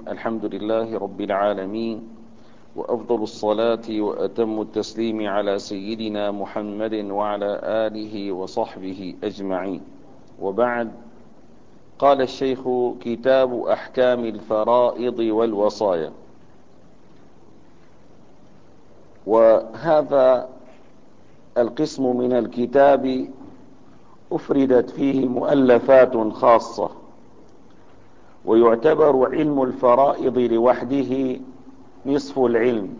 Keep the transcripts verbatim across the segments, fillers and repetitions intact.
الحمد لله رب العالمين، وأفضل الصلاة وأتم التسليم على سيدنا محمد وعلى آله وصحبه أجمعين. وبعد، قال الشيخ: كتاب أحكام الفرائض والوصايا. وهذا القسم من الكتاب أفردت فيه مؤلفات خاصة، ويعتبر علم الفرائض لوحده نصف العلم،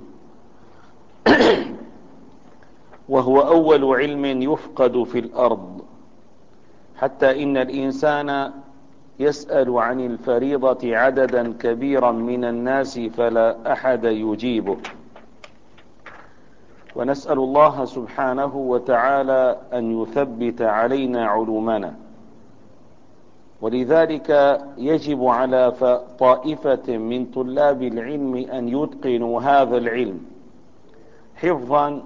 وهو أول علم يفقد في الأرض، حتى إن الإنسان يسأل عن الفريضة عددا كبيرا من الناس فلا أحد يجيبه. ونسأل الله سبحانه وتعالى أن يثبت علينا علومنا، ولذلك يجب على طائفة من طلاب العلم أن يتقنوا هذا العلم حفظا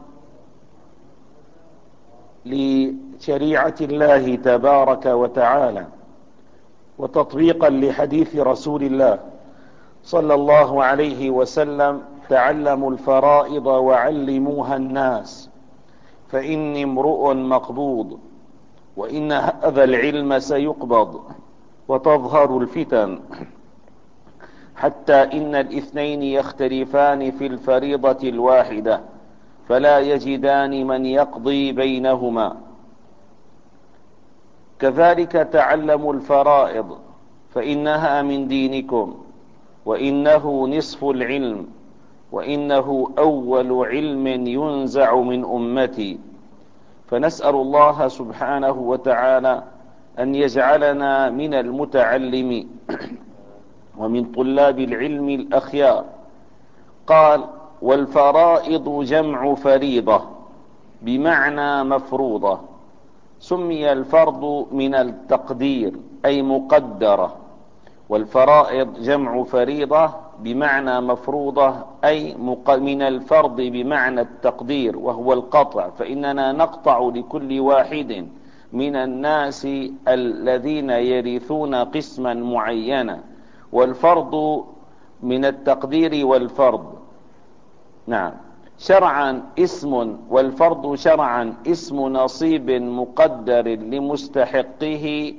لشريعة الله تبارك وتعالى، وتطبيقا لحديث رسول الله صلى الله عليه وسلم: تعلموا الفرائض وعلموها الناس، فإني امرؤ مقبوض، وإن هذا العلم سيقبض، وتظهر الفتن، حتى إن الاثنين يختلفان في الفريضة الواحدة، فلا يجدان من يقضي بينهما. كذلك تعلموا الفرائض، فإنها من دينكم، وإنه نصف العلم، وإنه أول علم ينزع من أمتي. فنسأل الله سبحانه وتعالى أن يجعلنا من المتعلمين ومن طلاب العلم الأخيار. قال: والفرائض جمع فريضة بمعنى مفروضة. سمي الفرض من التقدير أي مقدرة، والفرائض جمع فريضة بمعنى مفروضة أي من الفرض بمعنى التقدير، وهو القطع، فإننا نقطع لكل واحد من الناس الذين يرثون قسما معينا. والفرض من التقدير والفرض، نعم، شرعا اسم، والفرض شرعا اسم نصيب مقدر لمستحقه.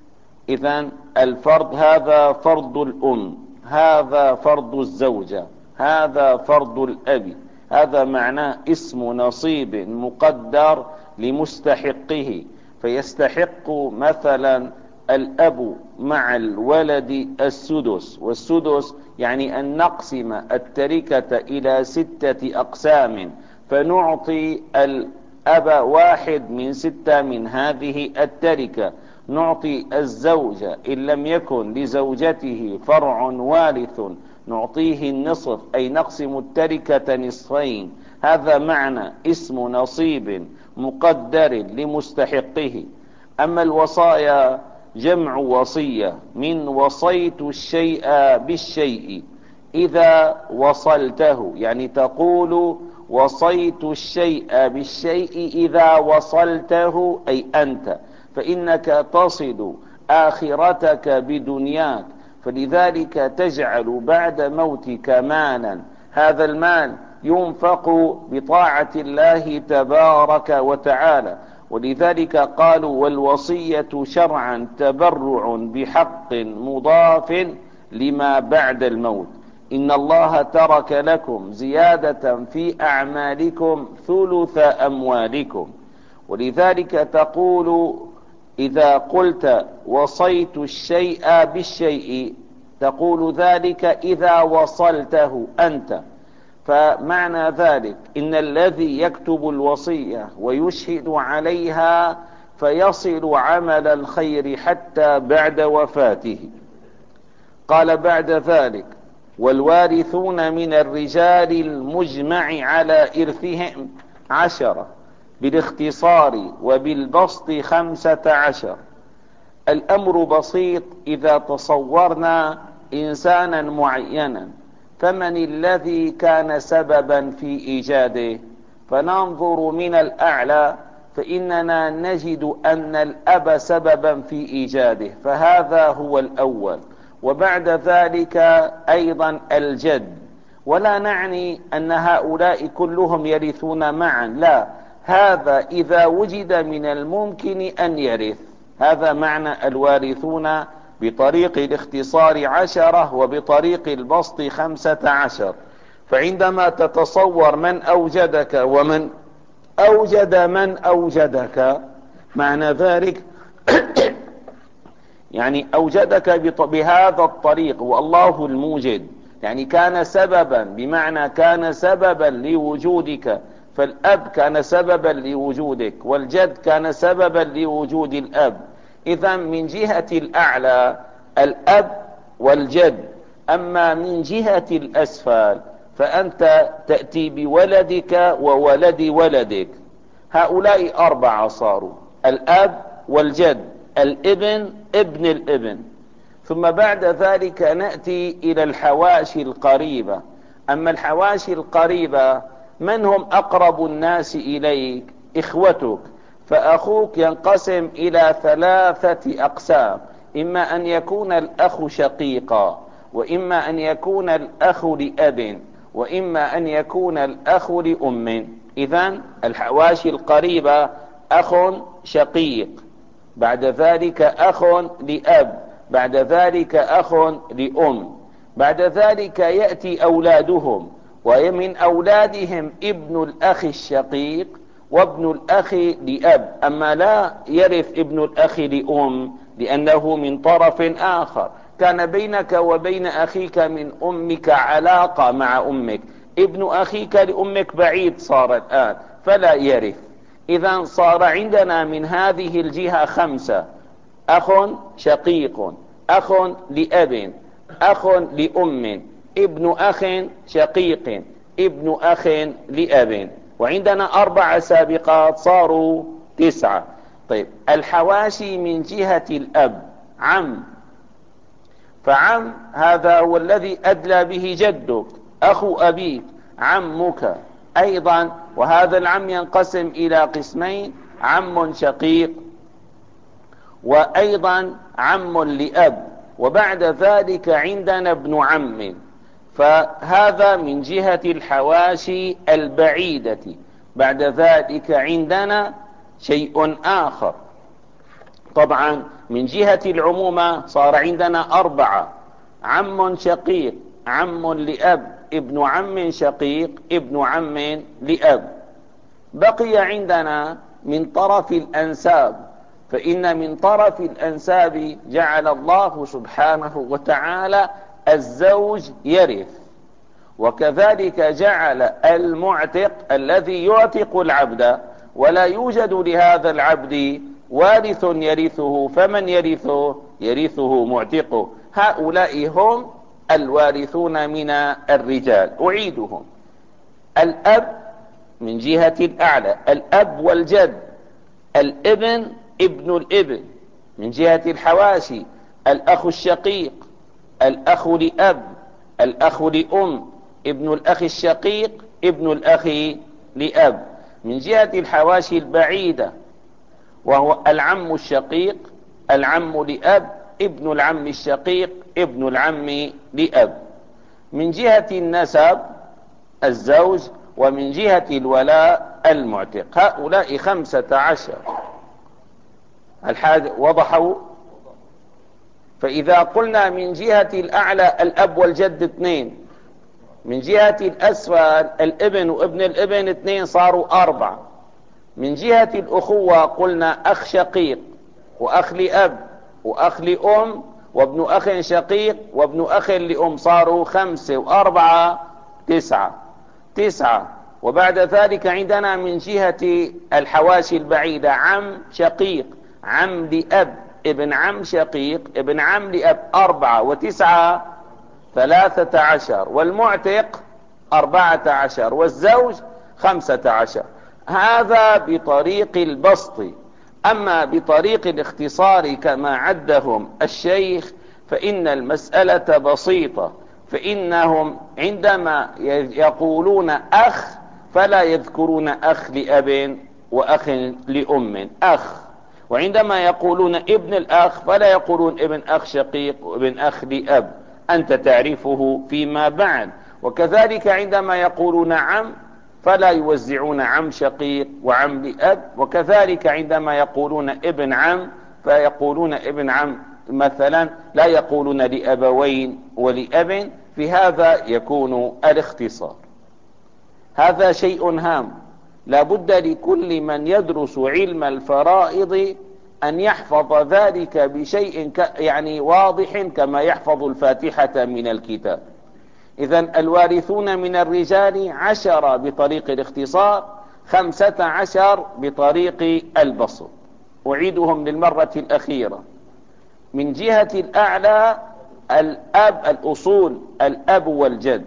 إذن الفرض هذا فرض الأم، هذا فرض الزوجة، هذا فرض الأب، هذا معناه اسم نصيب مقدر لمستحقه. فيستحق مثلا الأب مع الولد السدس، والسدس يعني أن نقسم التركة إلى ستة أقسام، فنعطي الأب واحد من ستة من هذه التركة. نعطي الزوجة إن لم يكن لزوجته فرع وارث نعطيه النصف، أي نقسم التركة نصفين. هذا معنى اسم نصيب مقدر لمستحقه. أما الوصايا جمع وصية، من وصيت الشيء بالشيء إذا وصلته، يعني تقول وصيت الشيء بالشيء إذا وصلته، أي أنت، فإنك تصل آخرتك بدنياك، فلذلك تجعل بعد موتك مالا، هذا المال ينفق بطاعة الله تبارك وتعالى. ولذلك قالوا: والوصية شرعا تبرع بحق مضاف لما بعد الموت، إن الله ترك لكم زيادة في أعمالكم ثلث أموالكم. ولذلك تقول إذا قلت وصيت الشيء بالشيء، تقول ذلك إذا وصلته أنت. فمعنى ذلك إن الذي يكتب الوصية ويشهد عليها فيصل عمل الخير حتى بعد وفاته. قال بعد ذلك: والوارثون من الرجال المجمع على إرثهم عشرة، بالاختصار وبالبسط خمسة عشر. الأمر بسيط إذا تصورنا إنسانا معينا، فمن الذي كان سببا في إيجاده؟ فننظر من الأعلى فإننا نجد أن الأب سببا في إيجاده، فهذا هو الأول. وبعد ذلك أيضا الجد. ولا نعني أن هؤلاء كلهم يرثون معا، لا، هذا إذا وجد من الممكن أن يرث. هذا معنى الوارثون بطريق الاختصار عشرة وبطريق البسط خمسة عشر. فعندما تتصور من أوجدك ومن أوجد من أوجدك، معنى ذلك يعني أوجدك بهذا الطريق والله الموجد، يعني كان سببا، بمعنى كان سببا لوجودك، فالأب كان سببا لوجودك والجد كان سببا لوجود الأب. إذا من جهة الأعلى الأب والجد. أما من جهة الأسفل فأنت تأتي بولدك وولد ولدك، هؤلاء أربعة صاروا: الأب والجد، الابن، ابن الابن. ثم بعد ذلك نأتي إلى الحواشي القريبة. أما الحواشي القريبة من هم أقرب الناس إليك؟ إخوتك. فأخوك ينقسم إلى ثلاثة أقسام: إما أن يكون الأخ شقيقا، وإما أن يكون الأخ لأب، وإما أن يكون الأخ لأم. إذن الحواشي القريبة: أخ شقيق، بعد ذلك أخ لأب، بعد ذلك أخ لأم، بعد ذلك يأتي أولادهم، ومن أولادهم ابن الأخ الشقيق وابن الأخ لأب. أما لا يرث ابن الأخ لأم لأنه من طرف آخر، كان بينك وبين أخيك من أمك علاقة مع أمك، ابن أخيك لأمك بعيد صار الآن فلا يرث. إذا صار عندنا من هذه الجهة خمسة: أخ شقيق، أخ لأب، أخ لأم، ابن أخ شقيق، ابن أخ لأب. وعندنا أربع سابقات صاروا تسعة. طيب، الحواشي من جهة الأب: عم، فعم هذا هو الذي أدلى به جدك، أخو أبيك، عمك أيضا. وهذا العم ينقسم إلى قسمين: عم شقيق وأيضا عم لأب. وبعد ذلك عندنا ابن عم، فهذا من جهة الحواشي البعيدة. بعد ذلك عندنا شيء آخر. طبعا من جهة العمومة صار عندنا أربعة: عم شقيق، عم لأب، ابن عم شقيق، ابن عم لأب. بقي عندنا من طرف الأنساب، فإن من طرف الأنساب جعل الله سبحانه وتعالى الزوج يرث، وكذلك جعل المعتق الذي يعتق العبد ولا يوجد لهذا العبد وارث يرثه، فمن يرثه؟ يرثه معتقه. هؤلاء هم الوارثون من الرجال. أعيدهم: الأب من جهة الأعلى الأب والجد، الابن ابن الابن، من جهة الحواشي الأخ الشقيق، الأخ لأب، الأخ لأم، ابن الأخ الشقيق، ابن الأخ لأب. من جهة الحواشي البعيدة وهو العم الشقيق، العم لأب، ابن العم الشقيق، ابن العم لأب. من جهة النسب الزوج، ومن جهة الولاء المعتق. هؤلاء خمسة عشر. الحاج وضحوا؟ فإذا قلنا من جهة الأعلى الأب والجد اثنين، من جهة الأسفل الابن وابن الابن اثنين، صاروا أربعة. من جهة الأخوة قلنا أخ شقيق وأخ لأب وأخ لأم وابن أخ شقيق وابن أخ لأم، صاروا خمسة وأربعة تسعة. تسعة. وبعد ذلك عندنا من جهة الحواشي البعيدة عم شقيق، عم لأب، ابن عم شقيق، ابن عم لأب، أربعة وتسعة ثلاثة عشر، والمعتق أربعة عشر، والزوج خمسة عشر. هذا بطريق البسط. أما بطريق الاختصار كما عدهم الشيخ فإن المسألة بسيطة. فإنهم عندما يقولون أخ فلا يذكرون أخ لأب وأخ لأم، أخ. وعندما يقولون ابن الأخ فلا يقولون ابن أخ شقيق وابن أخ لأب، أنت تعرفه فيما بعد. وكذلك عندما يقولون عم فلا يوزعون عم شقيق وعم لأب، وكذلك عندما يقولون ابن عم فيقولون ابن عم مثلا، لا يقولون لأبوين ولأب، في هذا يكون الاختصار. هذا شيء هام، لا بد لكل من يدرس علم الفرائض أن يحفظ ذلك بشيء يعني واضح كما يحفظ الفاتحة من الكتاب. إذن الوارثون من الرجال عشرة بطريق الاختصار، خمسة عشر بطريق البسط. أعيدهم للمرة الأخيرة. من جهة الأعلى الأب، الأصول الأب والجد،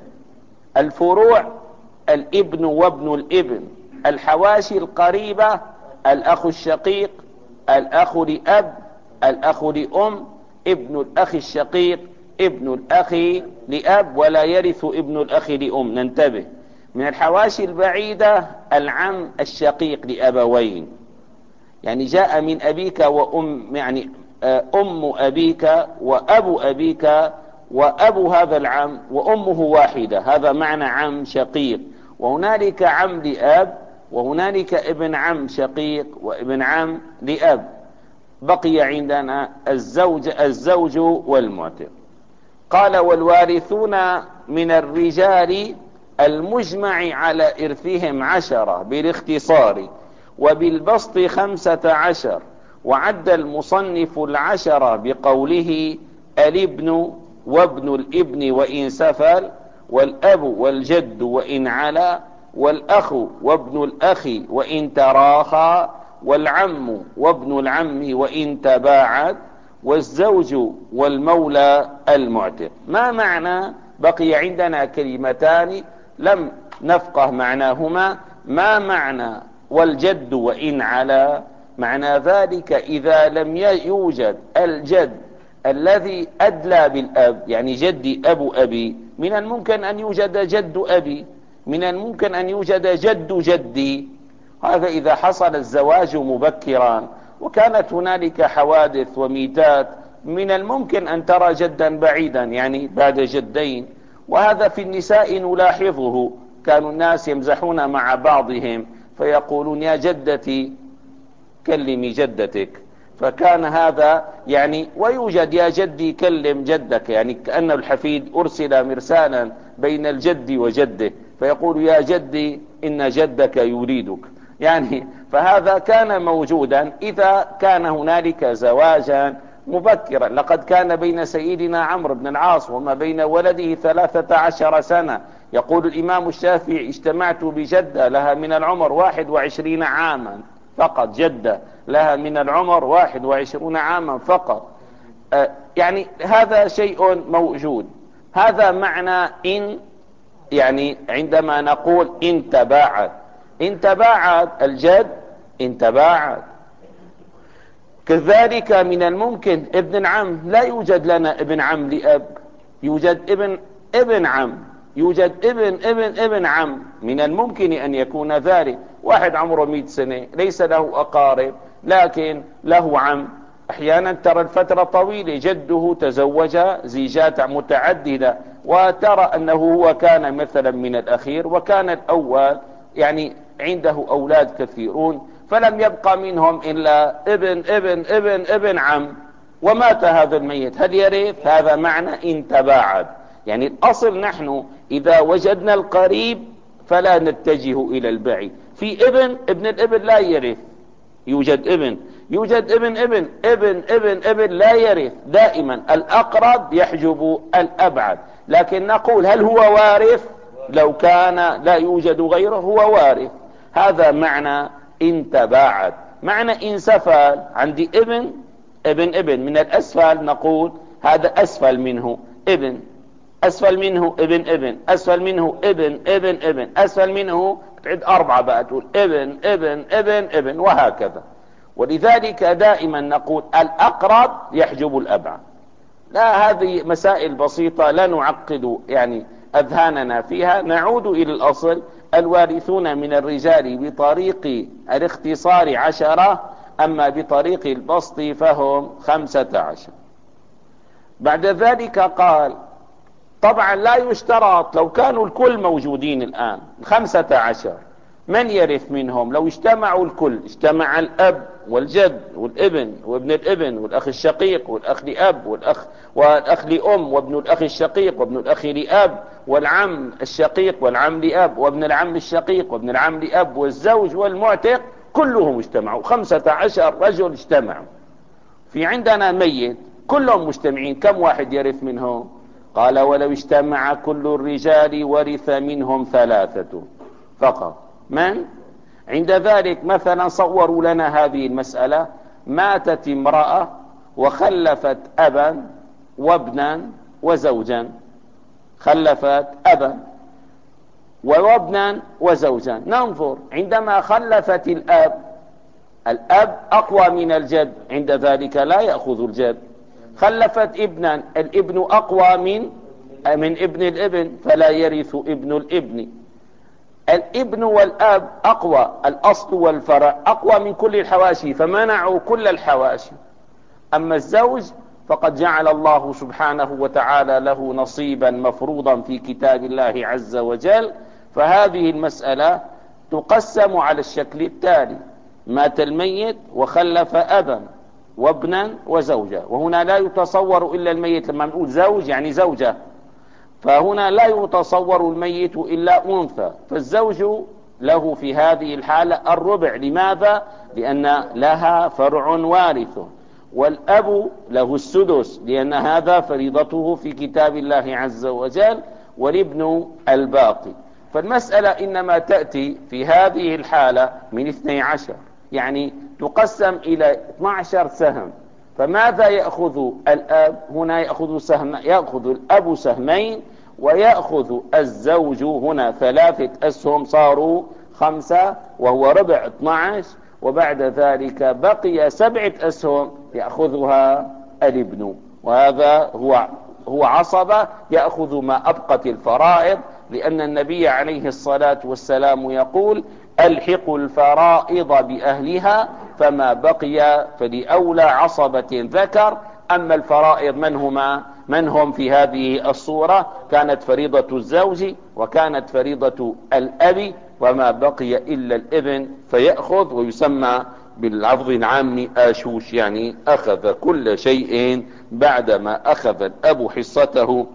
الفروع الابن وابن الابن، الحواشي القريبة الأخ الشقيق، الأخ لأب، الأخ لأم، ابن الأخ الشقيق، ابن الأخ لأب، ولا يرث ابن الأخ لأم. ننتبه. من الحواشي البعيدة العم الشقيق لأبوين، يعني جاء من أبيك وأم، يعني أم أبيك وأبو أبيك وأبو هذا العم وأمه واحدة، هذا معنى عم شقيق. وهنالك عم لأب، وهنالك ابن عم شقيق وابن عم لأب. بقي عندنا الزوج الزوج والمعتق. قال والوارثون من الرجال المجمع على إرثهم عشرة بالاختصار، وبالبسط خمسة عشر. وعد المصنف العشرة بقوله الابن وابن الابن وإن سفل، والأب والجد وإن علا، والأخ وابن الأخ وإن تراخى، والعم وابن العم وإن تباعد، والزوج والمولى المعتق. ما معنى؟ بقي عندنا كلمتان لم نفقه معناهما. ما معنى والجد وإن علا؟ معنى ذلك إذا لم يوجد الجد الذي أدلى بالأب، يعني جدي أبو أبي، من الممكن أن يوجد جد أبي، من الممكن أن يوجد جد جدي. هذا إذا حصل الزواج مبكرا وكانت هنالك حوادث وميتات، من الممكن أن ترى جدا بعيدا يعني بعد جدين. وهذا في النساء نلاحظه، كانوا الناس يمزحون مع بعضهم فيقولون يا جدتي كلمي جدتك، فكان هذا يعني. ويوجد يا جدي كلم جدك، يعني كأن الحفيد أرسل مرسالا بين الجد وجده، فيقول يا جدي إن جدك يريدك يعني. فهذا كان موجودا إذا كان هنالك زواجا مبكرا. لقد كان بين سيدنا عمرو بن العاص وما بين ولده ثلاثة عشر سنة. يقول الإمام الشافعي اجتمعت بجدة لها من العمر واحد وعشرين عاما فقط، جدة لها من العمر واحد وعشرون عاما فقط. آه يعني هذا شيء موجود. هذا معنى إن، يعني عندما نقول إن تباعد، إن تباعد الجد، إن تباعد. كذلك من الممكن ابن العم، لا يوجد لنا ابن عم لأب، يوجد ابن ابن عم، يوجد ابن ابن ابن عم. من الممكن أن يكون ذلك واحد عمره مئة سنة ليس له أقارب لكن له عم. أحيانا ترى الفترة طويلة، جده تزوج زيجات متعددة وترى أنه هو كان مثلا من الأخير وكان الأول، يعني عنده أولاد كثيرون، فلم يبقى منهم إلا ابن ابن ابن ابن عم ومات هذا الميت، هل يرث؟ هذا معنى إن تباعد. يعني الأصل نحن إذا وجدنا القريب فلا نتجه إلى البعيد. في ابن ابن الابن لا يرث، يوجد ابن، يوجد ابن ابن ابن ابن ابن لا يرث. دائما الأقرب يحجب الأبعد. لكن نقول هل هو وارث؟ لو كان لا يوجد غيره هو وارث. هذا معنى إن تباعد. معنى إن سفل، عندي ابن ابن ابن من الأسفل، نقول هذا أسفل منه ابن، أسفل منه ابن ابن، أسفل منه ابن ابن ابن، أسفل منه تعد أربعة بقى، تقول ابن ابن ابن ابن وهكذا. ولذلك دائما نقول الأقرب يحجب الأبعد. لا، هذه مسائل بسيطة لا نعقد يعني أذهاننا فيها. نعود إلى الأصل. الوارثون من الرجال بطريق الاختصار عشرة، أما بطريق البسط فهم خمسة عشر. بعد ذلك قال طبعا لا يشترط لو كانوا الكل موجودين الآن خمسة عشر من يرث منهم؟ لو اجتمعوا الكل، اجتمع الأب والجد والابن وابن الابن والأخ الشقيق والأخ لأب والأخ والأخ لأم وابن الأخ الشقيق وابن الأخ لأب والعم الشقيق والعم لأب وابن العم الشقيق وابن العم لأب والزوج والمعتق، كلهم اجتمعوا خمسة عشر رجل اجتمعوا. في عندنا ميت كلهم مجتمعين، كم واحد يرث منهم؟ قال ولو اجتمع كل الرجال ورث منهم ثلاثة فقط. من؟ عند ذلك مثلا صوروا لنا هذه المسألة: ماتت امرأة وخلفت أبا وابنا وزوجا، خلفت أبا وابنا وزوجا. ننظر عندما خلفت الأب، الأب أقوى من الجد، عند ذلك لا يأخذ الجد. خلفت ابنا، الابن أقوى من من ابن الابن فلا يرث ابن الابن. الابن والاب أقوى، الأصل والفرع أقوى من كل الحواشي فمنعوا كل الحواشي. أما الزوج فقد جعل الله سبحانه وتعالى له نصيبا مفروضا في كتاب الله عز وجل. فهذه المسألة تقسم على الشكل التالي: مات الميت وخلف أبا وابنا وزوجة، وهنا لا يتصور إلا الميت، لما نقول زوج يعني زوجة، فهنا لا يتصور الميت إلا أنثى، فالزوج له في هذه الحالة الربع. لماذا؟ لأن لها فرع وارث. والأب له السدس لأن هذا فريضته في كتاب الله عز وجل، والابن الباقي. فالمسألة إنما تأتي في هذه الحالة من اثني عشر، يعني تقسم إلى اثني عشر سهم. فماذا يأخذ الأب؟ هنا يأخذ سهم، يأخذ الأب سهمين، ويأخذ الزوج هنا ثلاثة أسهم، صاروا خمسة وهو ربع اثني عشر. وبعد ذلك بقي سبعة أسهم يأخذها الابن، وهذا هو هو عصبة يأخذ ما أبقت الفرائض، لأن النبي عليه الصلاة والسلام يقول: ألحقوا الفرائض بأهلها فما بقي فلأولى عصبة ذكر. أما الفرائض من هما؟ من هم في هذه الصورة؟ كانت فريضة الزوج وكانت فريضة الأب، وما بقي إلا الابن فيأخذ، ويسمى باللفظ العام آشوش، يعني أخذ كل شيء بعدما أخذ الأب حصته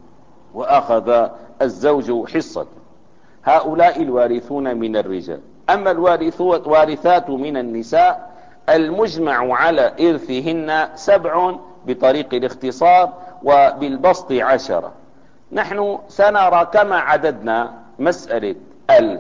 وأخذ الزوج حصته. هؤلاء الوارثون من الرجال. أما الوارثات من النساء المجمع على إرثهن سبع بطريق الاختصار، وبالبسط عشرة. نحن سنرى كما عددنا مسألة ال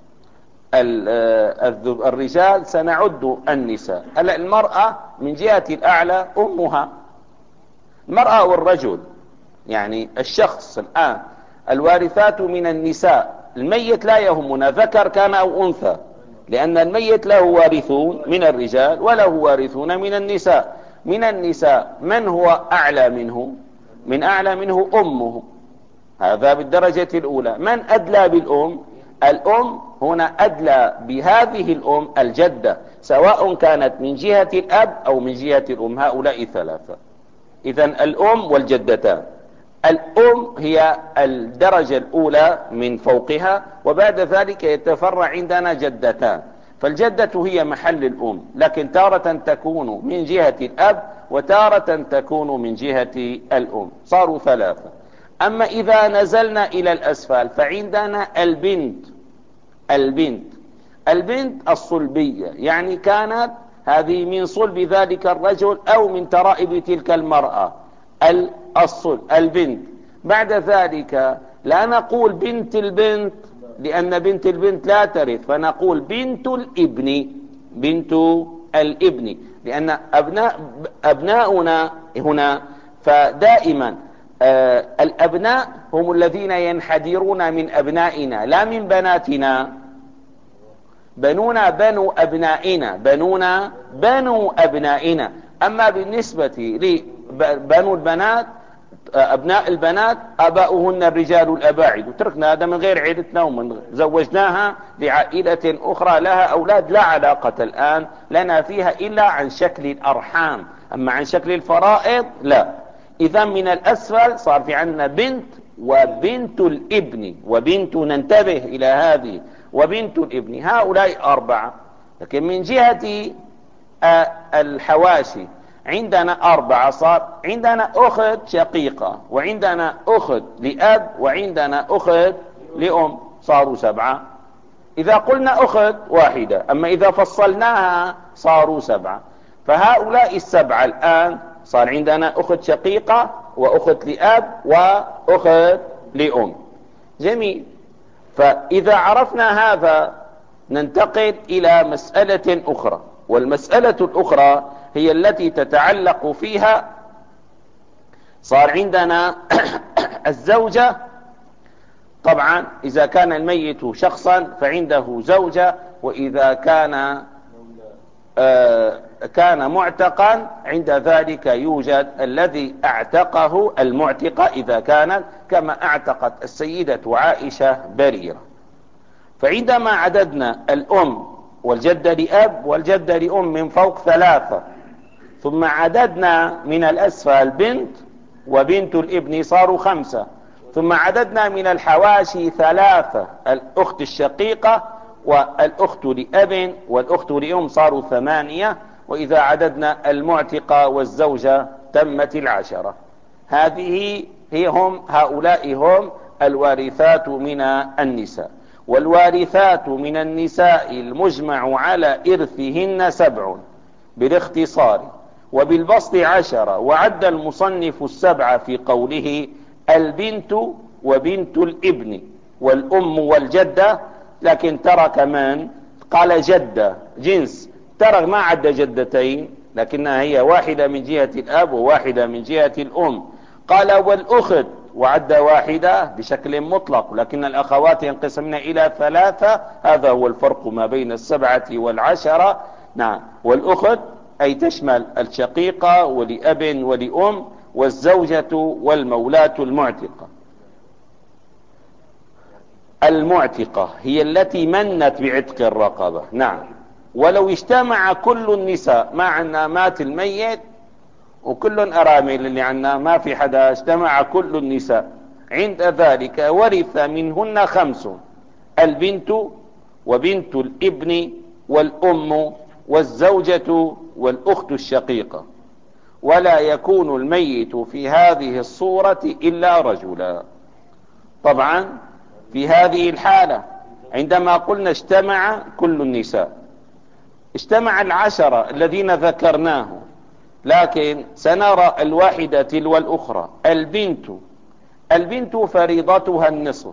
الرجال سنعد النساء. المرأة من جهة الأعلى أمها، المرأة والرجل يعني الشخص الآن. الوارثات من النساء، الميت لا يهمنا ذكر كان أو أنثى، لأن الميت له وارثون من الرجال وله وارثون من النساء. من النساء من هو أعلى منه؟ من أعلى منه أمه، هذا بالدرجة الأولى. من أدلى بالأم؟ الأم. هنا أدلى بهذه الأم الجدة، سواء كانت من جهة الأب أو من جهة الأم، هؤلاء ثلاثة. إذن الأم والجدتان. الأم هي الدرجة الأولى من فوقها، وبعد ذلك يتفرع عندنا جدتان. فالجدة هي محل الأم، لكن تارة تكون من جهة الأب وتارة تكون من جهة الأم، صاروا ثلاثة. أما إذا نزلنا إلى الأسفل فعندنا البنت. البنت البنت الصلبية، يعني كانت هذه من صلب ذلك الرجل أو من ترائب تلك المرأة، الصلب البنت. بعد ذلك لا نقول بنت البنت، لأن بنت البنت لا ترث، فنقول بنت الابن. بنت الابن، لأن أبناء أبناؤنا هنا، فدائما آه الأبناء هم الذين ينحدرون من أبنائنا لا من بناتنا. بنونا بنو أبنائنا، بنونا بنو أبنائنا. أما بالنسبة لبنو البنات أبناء البنات آباؤهن الرجال الأباعد، وتركنا هذا من غير عيلتنا ومن زوجناها لعائلة أخرى لها أولاد لا علاقة الآن لنا فيها إلا عن شكل الأرحام، أما عن شكل الفرائض لا. إذا من الأسفل صار في عندنا بنت وبنت الابن، وبنت ننتبه إلى هذه، وبنت الابن، هؤلاء أربعة. لكن من جهة الحواشي عندنا أربعة، صار عندنا أخت شقيقة، وعندنا أخت لأب، وعندنا أخت لأم، صاروا سبعة. إذا قلنا أخت واحدة، أما إذا فصلناها صاروا سبعة. فهؤلاء السبعة الآن صار عندنا أخت شقيقة وأخت لأب وأخت لأم. جميل. فإذا عرفنا هذا ننتقل إلى مسألة أخرى، والمسألة الأخرى هي التي تتعلق فيها صار عندنا الزوجة. طبعا إذا كان الميت شخصا فعنده زوجة، وإذا كان آه كان معتقا عند ذلك يوجد الذي اعتقه المعتقة، إذا كانت كما اعتقت السيدة عائشة بريرة. فعندما عددنا الأم والجدة لأب والجدة لأم من فوق ثلاثة، ثم عددنا من الأسفل بنت وبنت الابن صاروا خمسة، ثم عددنا من الحواشي ثلاثة، الأخت الشقيقة والأخت لأب والأخت لأم صاروا ثمانية، وإذا عددنا المعتقة والزوجة تمت العشرة. هذه هي هم هؤلاء هم الوارثات من النساء. والوارثات من النساء المجمع على إرثهن سبع بالاختصار، وبالبسط عشرة، وعد المصنف السبعة في قوله البنت وبنت الابن والأم والجدة، لكن ترك من قال جدة جنس، ترك ما عد جدتين، لكنها هي واحدة من جهة الأب وواحدة من جهة الأم. قال والأخت، وعد واحدة بشكل مطلق، لكن الأخوات ينقسمن إلى ثلاثة، هذا هو الفرق ما بين السبعة والعشرة. نعم. والأخت أي تشمل الشقيقة ولأب ولأم والزوجة والمولاة المعتقة. المعتقة هي التي منت بعتق الرقبة. نعم. ولو اجتمع كل النساء، ما عنا مات الميت وكل أرامل اللي عنا ما في حدا، اجتمع كل النساء، عند ذلك ورث منهن خمس: البنت وبنت الابن والأم والزوجة والأخت الشقيقة، ولا يكون الميت في هذه الصورة إلا رجلا. طبعا في هذه الحالة عندما قلنا اجتمع كل النساء، اجتمع العشرة الذين ذكرناه، لكن سنرى الواحدة تلو الأخرى. البنت البنت فريضتها النصف،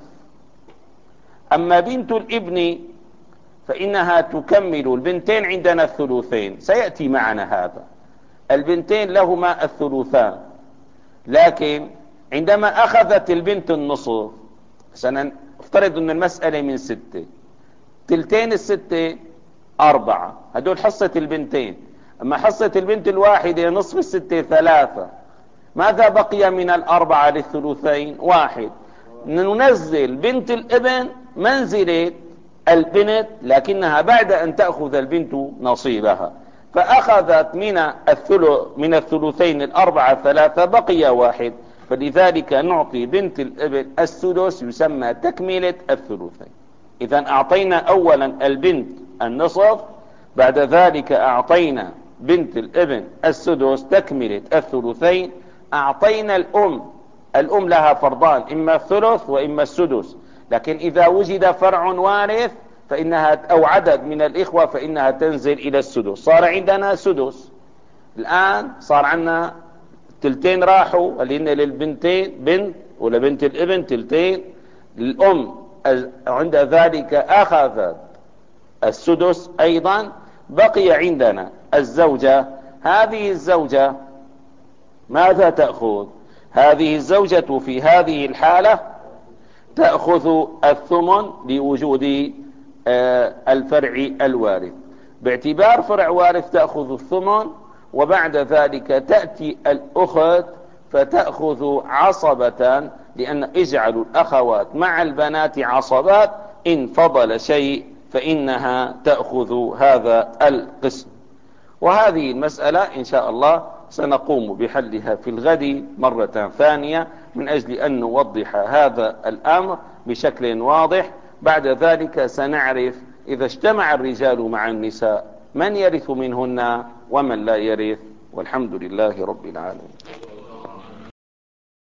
أما بنت الابن فإنها تكمل. البنتين عندنا الثلثين، سيأتي معنا هذا. البنتين لهما الثلثان، لكن عندما أخذت البنت النصف، سنفترض أن المسألة من ستة، تلتين الستة أربعة، هدول حصة البنتين. أما حصة البنت الواحدة نصف الستة ثلاثة، ماذا بقي من الأربعة للثلثين؟ واحد. ننزل بنت الابن منزلة البنت، لكنها بعد أن تأخذ البنت نصيبها، فأخذت من الثلث من الثلثين الأربعة ثلاثة، بقي واحد، فلذلك نعطي بنت الابن السدس، يسمى تكملة الثلثين. إذا أعطينا أولا البنت النصف، بعد ذلك أعطينا بنت الابن السدس تكملة الثلثين، أعطينا الأم الأم لها فرضان، إما الثلث وإما السدس، لكن إذا وجد فرع وارث فإنها أو عدد من الإخوة فإنها تنزل إلى السدس. صار عندنا سدس الآن، صار عندنا تلتين راحوا، لأن للبنتين بنت ولبنت الابن تلتين. الأم عند ذلك أخذت السدس أيضا. بقي عندنا الزوجة. هذه الزوجة ماذا تأخذ؟ هذه الزوجة في هذه الحالة تأخذ الثمن لوجود الفرع الوارث، باعتبار فرع وارث تأخذ الثمن. وبعد ذلك تأتي الأخت فتأخذ عصبة، لأن اجعلوا الأخوات مع البنات عصبات، إن فضل شيء فإنها تأخذ هذا القسم. وهذه المسألة إن شاء الله سنقوم بحلها في الغد مرة ثانية، من أجل أن نوضح هذا الأمر بشكل واضح. بعد ذلك سنعرف إذا اجتمع الرجال مع النساء من يرث منهن ومن لا يرث، والحمد لله رب العالمين.